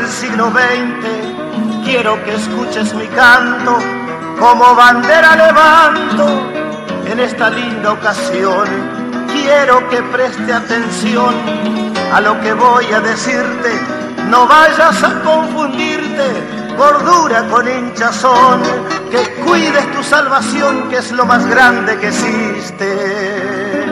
del siglo XX, quiero que escuches mi canto, como bandera levanto en esta linda ocasión. Quiero que preste atención a lo que voy a decirte, no vayas a confundirte, gordura con hinchazón, que cuides tu salvación, que es lo más grande que existe.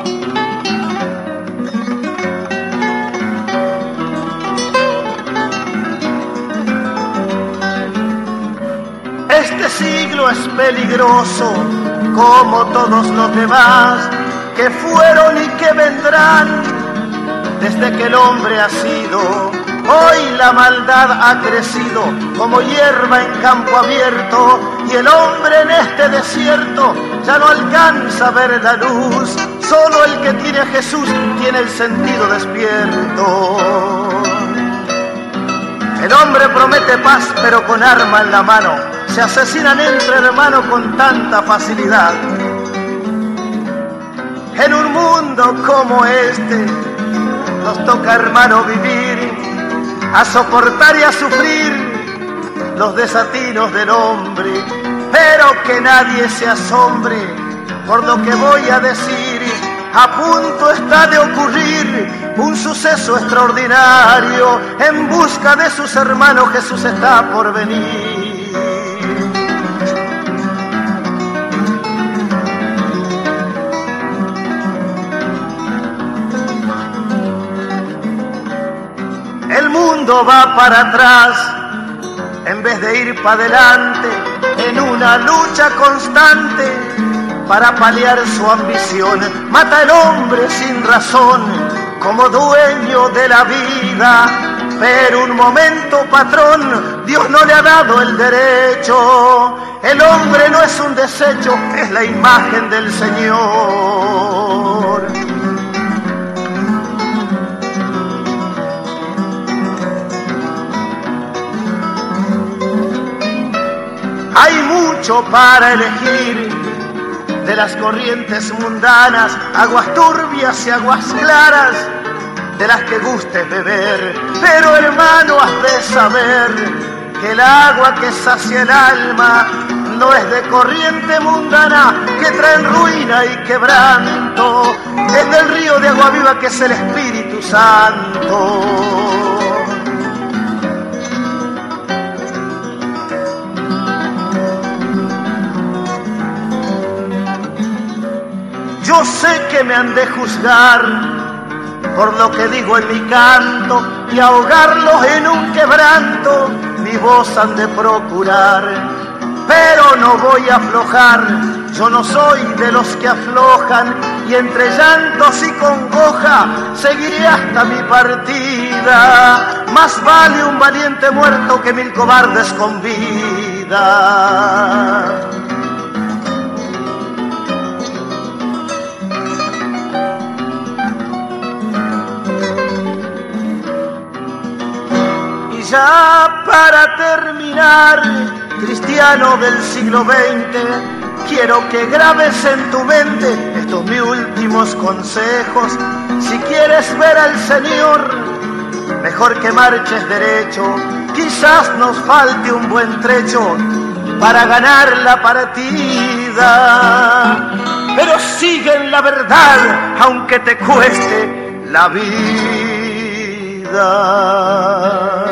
Este siglo es peligroso, como todos los demás, que fueron y que vendrán, desde que el hombre ha sido. Hoy la maldad ha crecido como hierba en campo abierto, y el hombre en este desierto ya no alcanza a ver la luz. Solo el que tiene a Jesús tiene el sentido despierto. El hombre promete paz, pero con arma en la mano. Se asesinan entre hermanos con tanta facilidad. En un mundo como este nos toca, hermano, vivir, a soportar y a sufrir los desatinos del hombre, pero que nadie se asombre por lo que voy a decir. A punto está de ocurrir un suceso extraordinario, en busca de sus hermanos Jesús está por venir. El mundo va para atrás en vez de ir para adelante, en una lucha constante para paliar su ambición. Mata el hombre sin razón como dueño de la vida, pero un momento, patrón, Dios no le ha dado el derecho. El hombre no es un desecho, es la imagen del Señor. Hay mucho para elegir, de las corrientes mundanas, aguas turbias y aguas claras, de las que gustes beber. Pero hermano, has de saber que el agua que sacia el alma no es de corriente mundana que trae ruina y quebranto, es del río de agua viva que es el Espíritu Santo. Yo sé que me han de juzgar por lo que digo en mi canto, y ahogarlos en un quebranto mi voz han de procurar, pero no voy a aflojar. Yo no soy de los que aflojan, y entre llantos y congoja seguiré hasta mi partida. Más vale un valiente muerto que 1000 cobardes con vida. Ya para terminar, cristiano del siglo XX, quiero que grabes en tu mente estos mis últimos consejos. Si quieres ver al Señor, mejor que marches derecho. Quizás nos falte un buen trecho para ganar la partida, pero sigue en la verdad aunque te cueste la vida.